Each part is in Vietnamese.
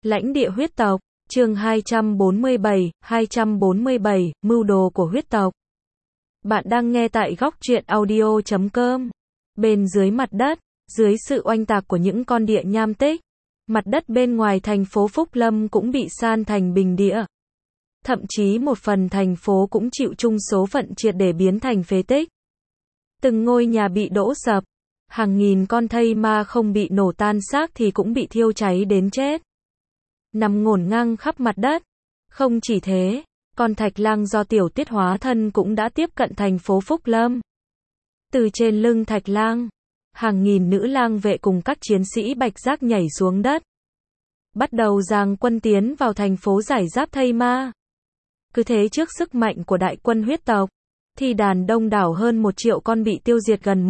Lãnh địa huyết tộc, chương 247, mưu đồ của huyết tộc. Bạn đang nghe tại góc truyện audio.com. Bên dưới mặt đất, dưới sự oanh tạc của những con địa nham tích, mặt đất bên ngoài thành phố Phúc Lâm cũng bị san thành bình địa. Thậm chí một phần thành phố cũng chịu chung số phận triệt để biến thành phế tích. Từng ngôi nhà bị đổ sập, hàng nghìn con thây ma không bị nổ tan xác thì cũng bị thiêu cháy đến chết, nằm ngổn ngang khắp mặt đất. Không chỉ thế, con thạch lang do tiểu tiết hóa thân cũng đã tiếp cận thành phố Phúc Lâm. Từ trên lưng thạch lang, hàng nghìn nữ lang vệ cùng các chiến sĩ bạch giác nhảy xuống đất, bắt đầu giằng quân tiến vào thành phố giải giáp thây ma. Cứ thế trước sức mạnh của đại quân huyết tộc, thì đàn đông đảo hơn 1 triệu con bị tiêu diệt gần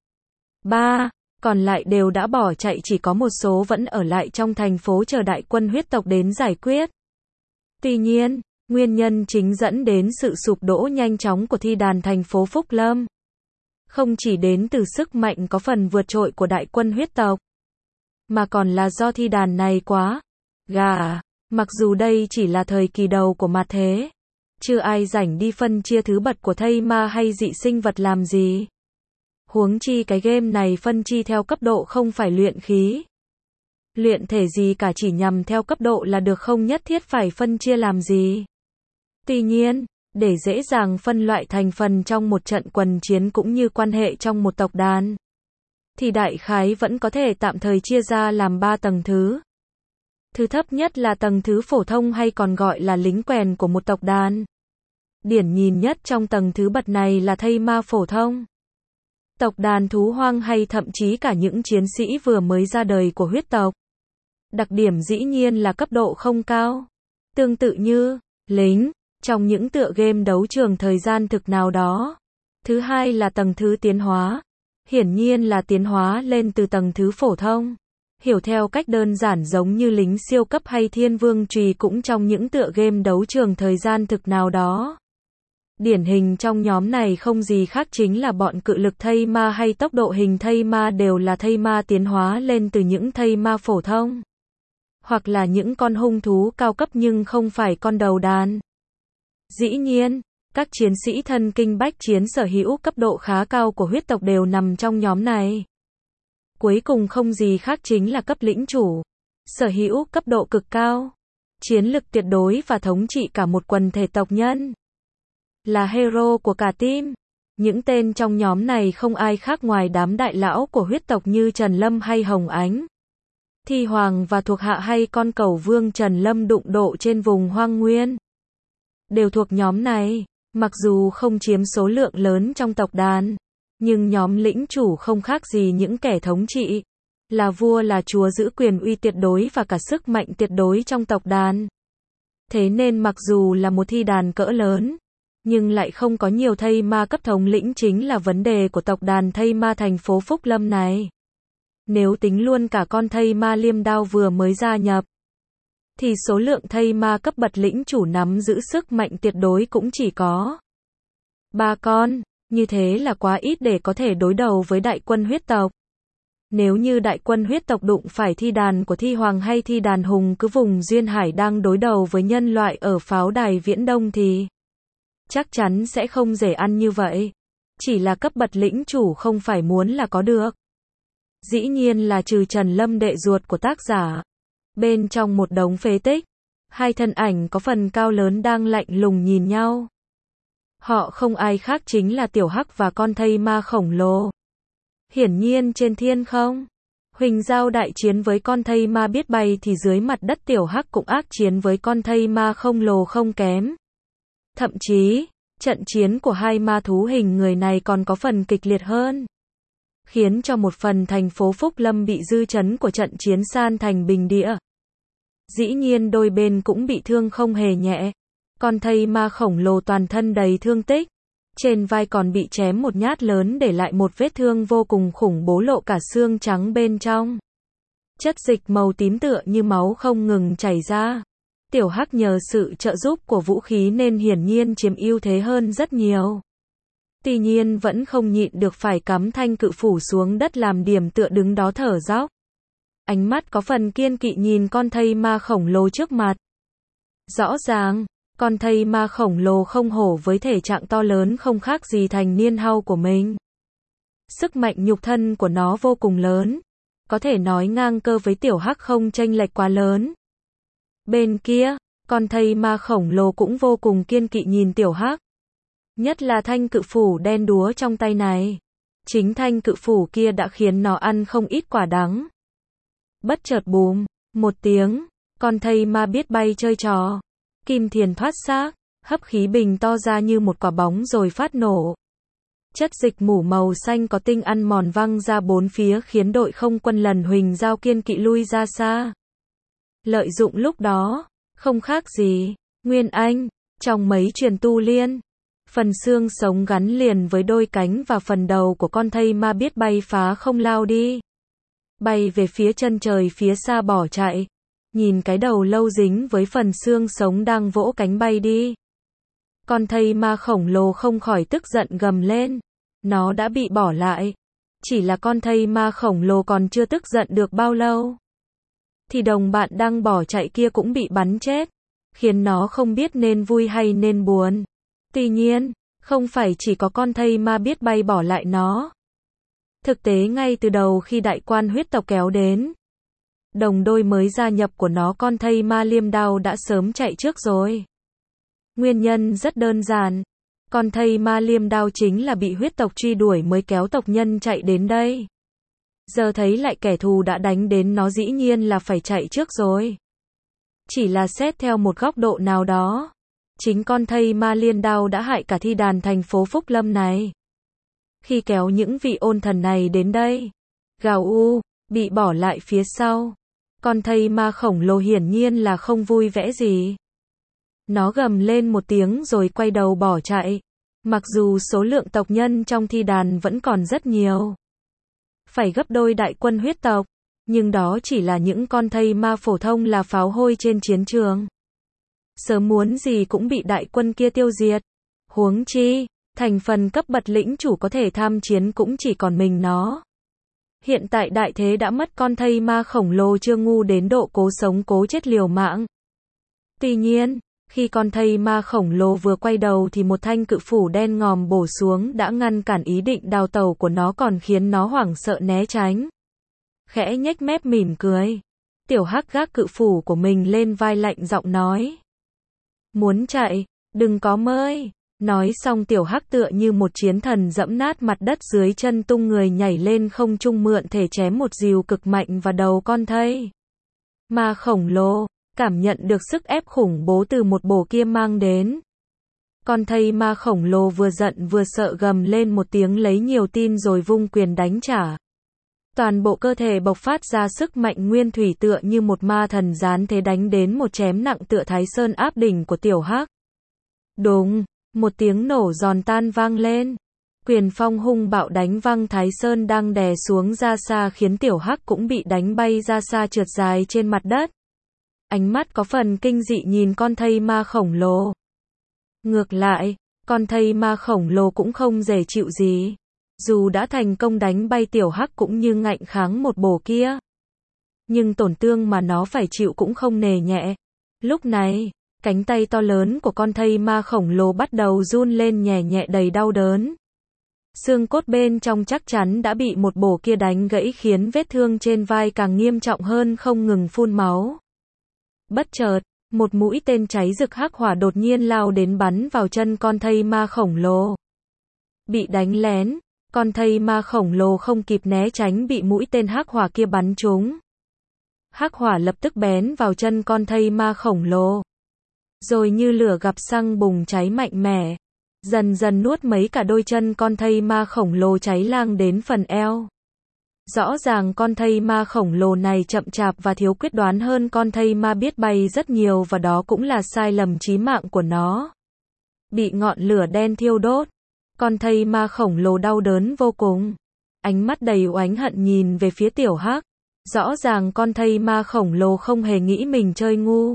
1/3, còn lại đều đã bỏ chạy, chỉ có một số vẫn ở lại trong thành phố chờ đại quân huyết tộc đến giải quyết. Tuy nhiên, nguyên nhân chính dẫn đến sự sụp đổ nhanh chóng của thi đàn thành phố Phúc Lâm không chỉ đến từ sức mạnh có phần vượt trội của đại quân huyết tộc, mà còn là do thi đàn này quá gà. Mặc dù đây chỉ là thời kỳ đầu của mặt thế, chưa ai rảnh đi phân chia thứ bậc của thây ma hay dị sinh vật làm gì. Huống chi cái game này phân chia theo cấp độ, không phải luyện khí, luyện thể gì cả, chỉ nhằm theo cấp độ là được, không nhất thiết phải phân chia làm gì. Tuy nhiên, để dễ dàng phân loại thành phần trong một trận quần chiến cũng như quan hệ trong một tộc đàn, thì đại khái vẫn có thể tạm thời chia ra làm 3 tầng thứ. Thứ thấp nhất là tầng thứ phổ thông hay còn gọi là lính quèn của một tộc đàn. Điển nhìn nhất trong tầng thứ bậc này là thây ma phổ thông, tộc đàn thú hoang hay thậm chí cả những chiến sĩ vừa mới ra đời của huyết tộc. Đặc điểm dĩ nhiên là cấp độ không cao. Tương tự như lính trong những tựa game đấu trường thời gian thực nào đó. Thứ hai là tầng thứ tiến hóa. Hiển nhiên là tiến hóa lên từ tầng thứ phổ thông. Hiểu theo cách đơn giản giống như lính siêu cấp hay thiên vương chùy cũng trong những tựa game đấu trường thời gian thực nào đó. Điển hình trong nhóm này không gì khác chính là bọn cự lực thây ma hay tốc độ hình thây ma, đều là thây ma tiến hóa lên từ những thây ma phổ thông, hoặc là những con hung thú cao cấp nhưng không phải con đầu đàn. Dĩ nhiên, các chiến sĩ thân kinh bách chiến sở hữu cấp độ khá cao của huyết tộc đều nằm trong nhóm này. Cuối cùng không gì khác chính là cấp lĩnh chủ, sở hữu cấp độ cực cao, chiến lực tuyệt đối và thống trị cả một quần thể tộc nhân, là hero của cả team. Những tên trong nhóm này không ai khác ngoài đám đại lão của huyết tộc như Trần Lâm hay Hồng Ánh, Thi Hoàng và thuộc hạ hay con cẩu vương Trần Lâm đụng độ trên vùng hoang nguyên. Đều thuộc nhóm này, mặc dù không chiếm số lượng lớn trong tộc đàn, nhưng nhóm lĩnh chủ không khác gì những kẻ thống trị, là vua là chúa, giữ quyền uy tuyệt đối và cả sức mạnh tuyệt đối trong tộc đàn. Thế nên mặc dù là một thi đàn cỡ lớn, nhưng lại không có nhiều thây ma cấp thống lĩnh, chính là vấn đề của tộc đàn thây ma thành phố Phúc Lâm này. Nếu tính luôn cả con thây ma liêm đao vừa mới gia nhập, thì số lượng thây ma cấp bậc lĩnh chủ nắm giữ sức mạnh tuyệt đối cũng chỉ có 3 con. Như thế là quá ít để có thể đối đầu với đại quân huyết tộc. Nếu như đại quân huyết tộc đụng phải thi đàn của Thi Hoàng hay thi đàn hùng cứ vùng duyên hải đang đối đầu với nhân loại ở pháo đài Viễn Đông thì chắc chắn sẽ không dễ ăn như vậy. Chỉ là cấp bậc lĩnh chủ không phải muốn là có được. Dĩ nhiên là trừ Trần Lâm đệ ruột của tác giả, bên trong một đống phế tích, 2 thân ảnh có phần cao lớn đang lạnh lùng nhìn nhau. Họ không ai khác chính là Tiểu Hắc và con thây ma khổng lồ. Hiển nhiên trên thiên không, Huỳnh Giao đại chiến với con thây ma biết bay, thì dưới mặt đất Tiểu Hắc cũng ác chiến với con thây ma khổng lồ không kém. Thậm chí, trận chiến của 2 ma thú hình người này còn có phần kịch liệt hơn, khiến cho một phần thành phố Phúc Lâm bị dư chấn của trận chiến san thành bình địa. Dĩ nhiên đôi bên cũng bị thương không hề nhẹ. Con thây ma khổng lồ toàn thân đầy thương tích, trên vai còn bị chém một nhát lớn để lại một vết thương vô cùng khủng bố, lộ cả xương trắng bên trong. Chất dịch màu tím tựa như máu không ngừng chảy ra. Tiểu Hắc nhờ sự trợ giúp của vũ khí nên hiển nhiên chiếm ưu thế hơn rất nhiều. Tuy nhiên vẫn không nhịn được phải cắm thanh cự phủ xuống đất làm điểm tựa đứng đó thở dốc. Ánh mắt có phần kiên kỵ nhìn con thây ma khổng lồ trước mặt. Rõ ràng, con thây ma khổng lồ không hổ với thể trạng to lớn không khác gì thành niên hao của mình. Sức mạnh nhục thân của nó vô cùng lớn, có thể nói ngang cơ với tiểu hắc không chênh lệch quá lớn. Bên kia, con thây ma khổng lồ cũng vô cùng kiên kỵ nhìn tiểu hắc. Nhất là thanh cự phủ đen đúa trong tay này. Chính thanh cự phủ kia đã khiến nó ăn không ít quả đắng. Bất chợt bùm, một tiếng, con thây ma biết bay chơi trò. Kim thiền thoát xác, hấp khí bình to ra như một quả bóng rồi phát nổ. Chất dịch mủ màu xanh có tinh ăn mòn văng ra bốn phía khiến đội không quân lần Huỳnh Giao kiên kỵ lui ra xa. Lợi dụng lúc đó, không khác gì, Nguyên Anh, trong mấy truyền tu liên. Phần xương sống gắn liền với đôi cánh và phần đầu của con thây ma biết bay phá không lao đi. Bay về phía chân trời phía xa bỏ chạy. Nhìn cái đầu lâu dính với phần xương sống đang vỗ cánh bay đi. Con thây ma khổng lồ không khỏi tức giận gầm lên. Nó đã bị bỏ lại. Chỉ là con thây ma khổng lồ còn chưa tức giận được bao lâu. Thì đồng bạn đang bỏ chạy kia cũng bị bắn chết. Khiến nó không biết nên vui hay nên buồn. Tuy nhiên, không phải chỉ có con thây ma biết bay bỏ lại nó. Thực tế ngay từ đầu khi đại quan huyết tộc kéo đến, đồng đôi mới gia nhập của nó con thây ma liêm đao đã sớm chạy trước rồi. Nguyên nhân rất đơn giản. Con thây ma liêm đao chính là bị huyết tộc truy đuổi mới kéo tộc nhân chạy đến đây. Giờ thấy lại kẻ thù đã đánh đến nó dĩ nhiên là phải chạy trước rồi. Chỉ là xét theo một góc độ nào đó. Chính con thây ma liên đao đã hại cả thi đàn thành phố Phúc Lâm này. Khi kéo những vị ôn thần này đến đây, gào u, bị bỏ lại phía sau. Con thây ma khổng lồ hiển nhiên là không vui vẻ gì. Nó gầm lên một tiếng rồi quay đầu bỏ chạy. Mặc dù số lượng tộc nhân trong thi đàn vẫn còn rất nhiều. Phải gấp đôi đại quân huyết tộc. Nhưng đó chỉ là những con thây ma phổ thông là pháo hôi trên chiến trường. Sớm muốn gì cũng bị đại quân kia tiêu diệt. Huống chi, thành phần cấp bậc lĩnh chủ có thể tham chiến cũng chỉ còn mình nó. Hiện tại đại thế đã mất con thây ma khổng lồ chưa ngu đến độ cố sống cố chết liều mạng. Tuy nhiên, khi con thây ma khổng lồ vừa quay đầu thì một thanh cự phủ đen ngòm bổ xuống đã ngăn cản ý định đào tẩu của nó còn khiến nó hoảng sợ né tránh. Khẽ nhếch mép mỉm cười. Tiểu hắc gác cự phủ của mình lên vai lạnh giọng nói. Muốn chạy, đừng có mơi. Nói xong tiểu hắc tựa như một chiến thần dẫm nát mặt đất dưới chân tung người nhảy lên không trung mượn thể chém một dìu cực mạnh vào đầu con thây ma khổng lồ, cảm nhận được sức ép khủng bố từ một bổ kia mang đến. Con thây ma khổng lồ vừa giận vừa sợ gầm lên một tiếng lấy nhiều tin rồi vung quyền đánh trả. Toàn bộ cơ thể bộc phát ra sức mạnh nguyên thủy tựa như một ma thần gián thế đánh đến một chém nặng tựa Thái Sơn áp đỉnh của tiểu hắc. Đùng, một tiếng nổ giòn tan vang lên. Quyền phong hung bạo đánh văng Thái Sơn đang đè xuống ra xa khiến tiểu hắc cũng bị đánh bay ra xa trượt dài trên mặt đất. Ánh mắt có phần kinh dị nhìn con thây ma khổng lồ. Ngược lại, con thây ma khổng lồ cũng không dễ chịu gì. Dù đã thành công đánh bay tiểu hắc cũng như ngạnh kháng một bổ kia. Nhưng tổn thương mà nó phải chịu cũng không nề nhẹ. Lúc này, cánh tay to lớn của con thây ma khổng lồ bắt đầu run lên nhẹ nhẹ đầy đau đớn. Xương cốt bên trong chắc chắn đã bị một bổ kia đánh gãy khiến vết thương trên vai càng nghiêm trọng hơn không ngừng phun máu. Bất chợt, một mũi tên cháy rực hắc hỏa đột nhiên lao đến bắn vào chân con thây ma khổng lồ. Bị đánh lén, con thây ma khổng lồ không kịp né tránh bị mũi tên hắc hỏa kia bắn trúng. Hắc hỏa lập tức bén vào chân con thây ma khổng lồ. Rồi như lửa gặp xăng bùng cháy mạnh mẽ. Dần dần nuốt mấy cả đôi chân con thây ma khổng lồ cháy lang đến phần eo. Rõ ràng con thây ma khổng lồ này chậm chạp và thiếu quyết đoán hơn con thây ma biết bay rất nhiều và đó cũng là sai lầm chí mạng của nó. Bị ngọn lửa đen thiêu đốt. Con thây ma khổng lồ đau đớn vô cùng. Ánh mắt đầy oán hận nhìn về phía tiểu hắc. Rõ ràng con thây ma khổng lồ không hề nghĩ mình chơi ngu.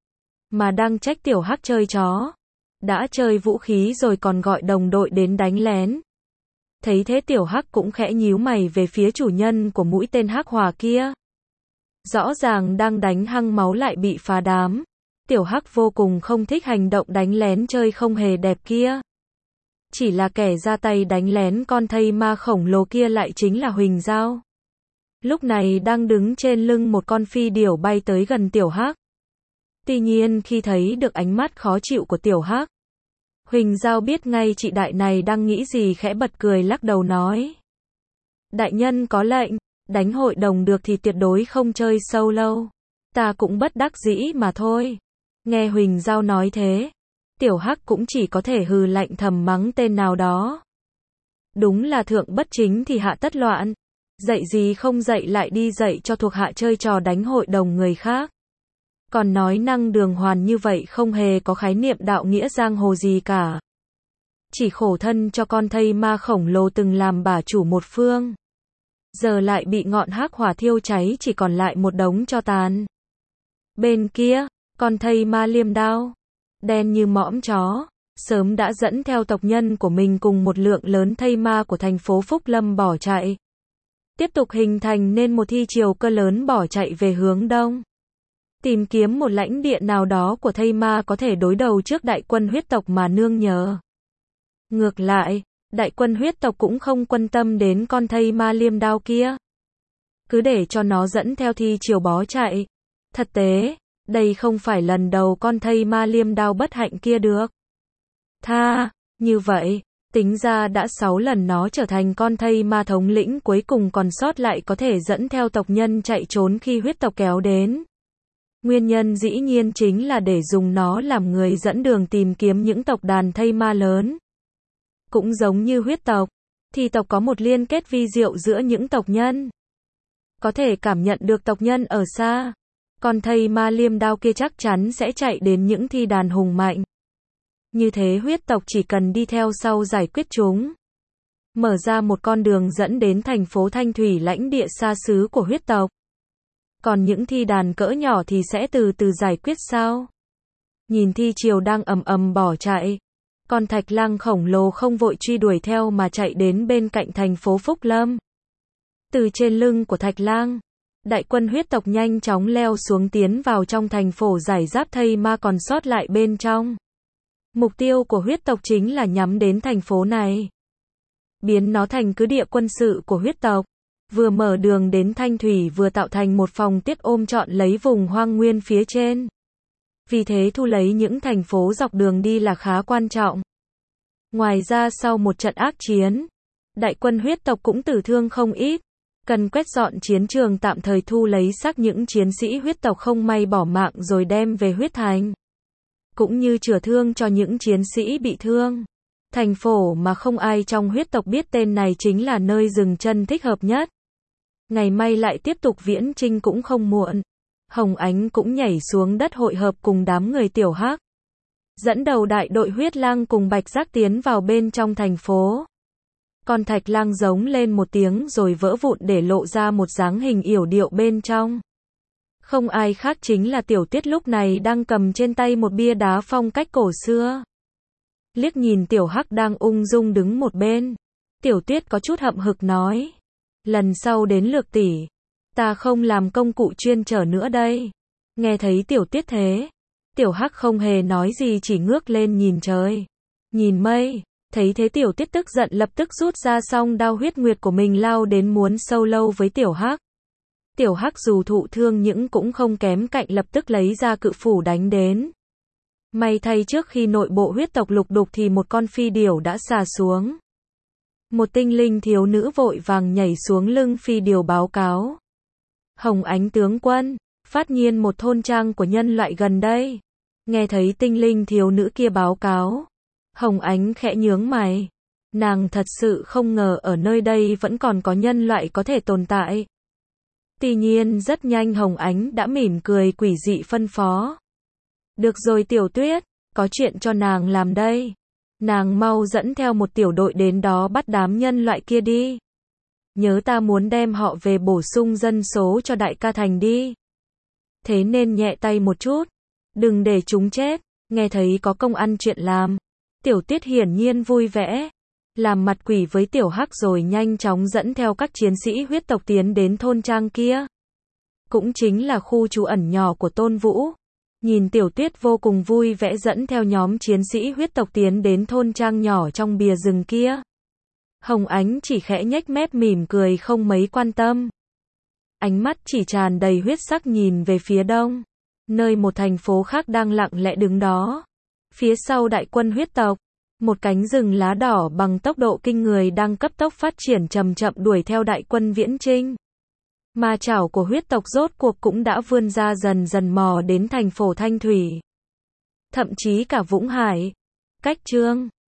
Mà đang trách tiểu hắc chơi chó. Đã chơi vũ khí rồi còn gọi đồng đội đến đánh lén. Thấy thế tiểu hắc cũng khẽ nhíu mày về phía chủ nhân của mũi tên hắc hỏa kia. Rõ ràng đang đánh hăng máu lại bị phá đám. Tiểu Hắc vô cùng không thích hành động đánh lén chơi không hề đẹp kia. Chỉ là kẻ ra tay đánh lén con thây ma khổng lồ kia lại chính là Huỳnh Giao. Lúc này đang đứng trên lưng một con phi điểu bay tới gần Tiểu Hắc. Tuy nhiên khi thấy được ánh mắt khó chịu của Tiểu Hắc, Huỳnh Giao biết ngay chị đại này đang nghĩ gì, khẽ bật cười lắc đầu nói. Đại nhân có lệnh, đánh hội đồng được thì tuyệt đối không chơi sâu lâu. Ta cũng bất đắc dĩ mà thôi. Nghe Huỳnh Giao nói thế, Tiểu Hắc cũng chỉ có thể hừ lạnh thầm mắng tên nào đó. Đúng là thượng bất chính thì hạ tất loạn. Dạy gì không dạy lại đi dạy cho thuộc hạ chơi trò đánh hội đồng người khác. Còn nói năng đường hoàn như vậy không hề có khái niệm đạo nghĩa giang hồ gì cả. Chỉ khổ thân cho con thây ma khổng lồ từng làm bả chủ một phương. Giờ lại bị ngọn hắc hỏa thiêu cháy chỉ còn lại một đống tro tàn. Bên kia, con thây ma liêm đao, đen như mõm chó, sớm đã dẫn theo tộc nhân của mình cùng một lượng lớn thây ma của thành phố Phúc Lâm bỏ chạy. Tiếp tục hình thành nên một thi triều cơ lớn bỏ chạy về hướng đông. Tìm kiếm một lãnh địa nào đó của thây ma có thể đối đầu trước đại quân huyết tộc mà nương nhờ. Ngược lại, đại quân huyết tộc cũng không quan tâm đến con thây ma liêm đao kia. Cứ để cho nó dẫn theo thi triều bó chạy. Thật tế, đây không phải lần đầu con thây ma liêm đao bất hạnh kia được. Như vậy, tính ra đã 6 lần nó trở thành con thây ma thống lĩnh cuối cùng còn sót lại có thể dẫn theo tộc nhân chạy trốn khi huyết tộc kéo đến. Nguyên nhân dĩ nhiên chính là để dùng nó làm người dẫn đường tìm kiếm những tộc đàn thây ma lớn. Cũng giống như huyết tộc, thì tộc có một liên kết vi diệu giữa những tộc nhân. Có thể cảm nhận được tộc nhân ở xa. Con thây ma liêm đao kia chắc chắn sẽ chạy đến những thi đàn hùng mạnh. Như thế huyết tộc chỉ cần đi theo sau giải quyết chúng. Mở ra một con đường dẫn đến thành phố Thanh Thủy lãnh địa xa xứ của huyết tộc. Còn những thi đàn cỡ nhỏ thì sẽ từ từ giải quyết sau. Nhìn thi triều đang ầm ầm bỏ chạy. Con thạch lang khổng lồ không vội truy đuổi theo mà chạy đến bên cạnh thành phố Phúc Lâm. Từ trên lưng của thạch lang, đại quân huyết tộc nhanh chóng leo xuống tiến vào trong thành phố giải giáp thây ma còn sót lại bên trong. Mục tiêu của huyết tộc chính là nhắm đến thành phố này. Biến nó thành cứ địa quân sự của huyết tộc. Vừa mở đường đến Thanh Thủy vừa tạo thành một phòng tiết ôm trọn lấy vùng hoang nguyên phía trên. Vì thế thu lấy những thành phố dọc đường đi là khá quan trọng. Ngoài ra sau một trận ác chiến, đại quân huyết tộc cũng tử thương không ít. Cần quét dọn chiến trường tạm thời thu lấy xác những chiến sĩ huyết tộc không may bỏ mạng rồi đem về huyết thành. Cũng như chữa thương cho những chiến sĩ bị thương. Thành phố mà không ai trong huyết tộc biết tên này chính là nơi dừng chân thích hợp nhất. Ngày mai lại tiếp tục viễn chinh cũng không muộn. Hồng Ánh cũng nhảy xuống đất hội hợp cùng đám người Tiểu Hắc. Dẫn đầu đại đội huyết lang cùng Bạch Giác tiến vào bên trong thành phố. Con thạch lang giống lên một tiếng rồi vỡ vụn để lộ ra một dáng hình yểu điệu bên trong. Không ai khác chính là Tiểu Tuyết lúc này đang cầm trên tay một bia đá phong cách cổ xưa. Liếc nhìn Tiểu Hắc đang ung dung đứng một bên. Tiểu Tuyết có chút hậm hực nói. Lần sau đến lượt tỷ, ta không làm công cụ chuyên chở nữa đây. Nghe thấy Tiểu Tuyết thế, Tiểu Hắc không hề nói gì chỉ ngước lên nhìn trời, nhìn mây. Thấy thế Tiểu Tuyết tức giận lập tức rút ra song đao huyết nguyệt của mình lao đến muốn sâu lâu với Tiểu Hắc. Tiểu Hắc dù thụ thương nhưng cũng không kém cạnh lập tức lấy ra cự phủ đánh đến. May thay trước khi nội bộ huyết tộc lục đục thì một con phi điểu đã xà xuống. Một tinh linh thiếu nữ vội vàng nhảy xuống lưng phi điểu báo cáo. Hồng Ánh tướng quân, phát nhiên một thôn trang của nhân loại gần đây. Nghe thấy tinh linh thiếu nữ kia báo cáo, Hồng Ánh khẽ nhướng mày. Nàng thật sự không ngờ ở nơi đây vẫn còn có nhân loại có thể tồn tại. Tuy nhiên rất nhanh Hồng Ánh đã mỉm cười quỷ dị phân phó. Được rồi Tiểu Tuyết, có chuyện cho nàng làm đây. Nàng mau dẫn theo một tiểu đội đến đó bắt đám nhân loại kia đi. Nhớ ta muốn đem họ về bổ sung dân số cho đại ca thành đi. Thế nên nhẹ tay một chút. Đừng để chúng chết. Nghe thấy có công ăn chuyện làm. Tiểu Tuyết hiển nhiên vui vẻ. Làm mặt quỷ với Tiểu Hắc rồi nhanh chóng dẫn theo các chiến sĩ huyết tộc tiến đến thôn trang kia. cũng chính là khu trú ẩn nhỏ của Tôn Vũ. Nhìn Tiểu Tuyết vô cùng vui vẻ dẫn theo nhóm chiến sĩ huyết tộc tiến đến thôn trang nhỏ trong bìa rừng kia. Hồng Ánh chỉ khẽ nhếch mép mỉm cười không mấy quan tâm. Ánh mắt chỉ tràn đầy huyết sắc nhìn về phía đông, nơi một thành phố khác đang lặng lẽ đứng đó. Phía sau đại quân huyết tộc, một cánh rừng lá đỏ bằng tốc độ kinh người đang cấp tốc phát triển chậm chậm đuổi theo đại quân viễn chinh. Ma chảo của huyết tộc rốt cuộc cũng đã vươn ra dần dần mò đến thành phố Thanh Thủy. Thậm chí cả Vũng Hải. Cách chương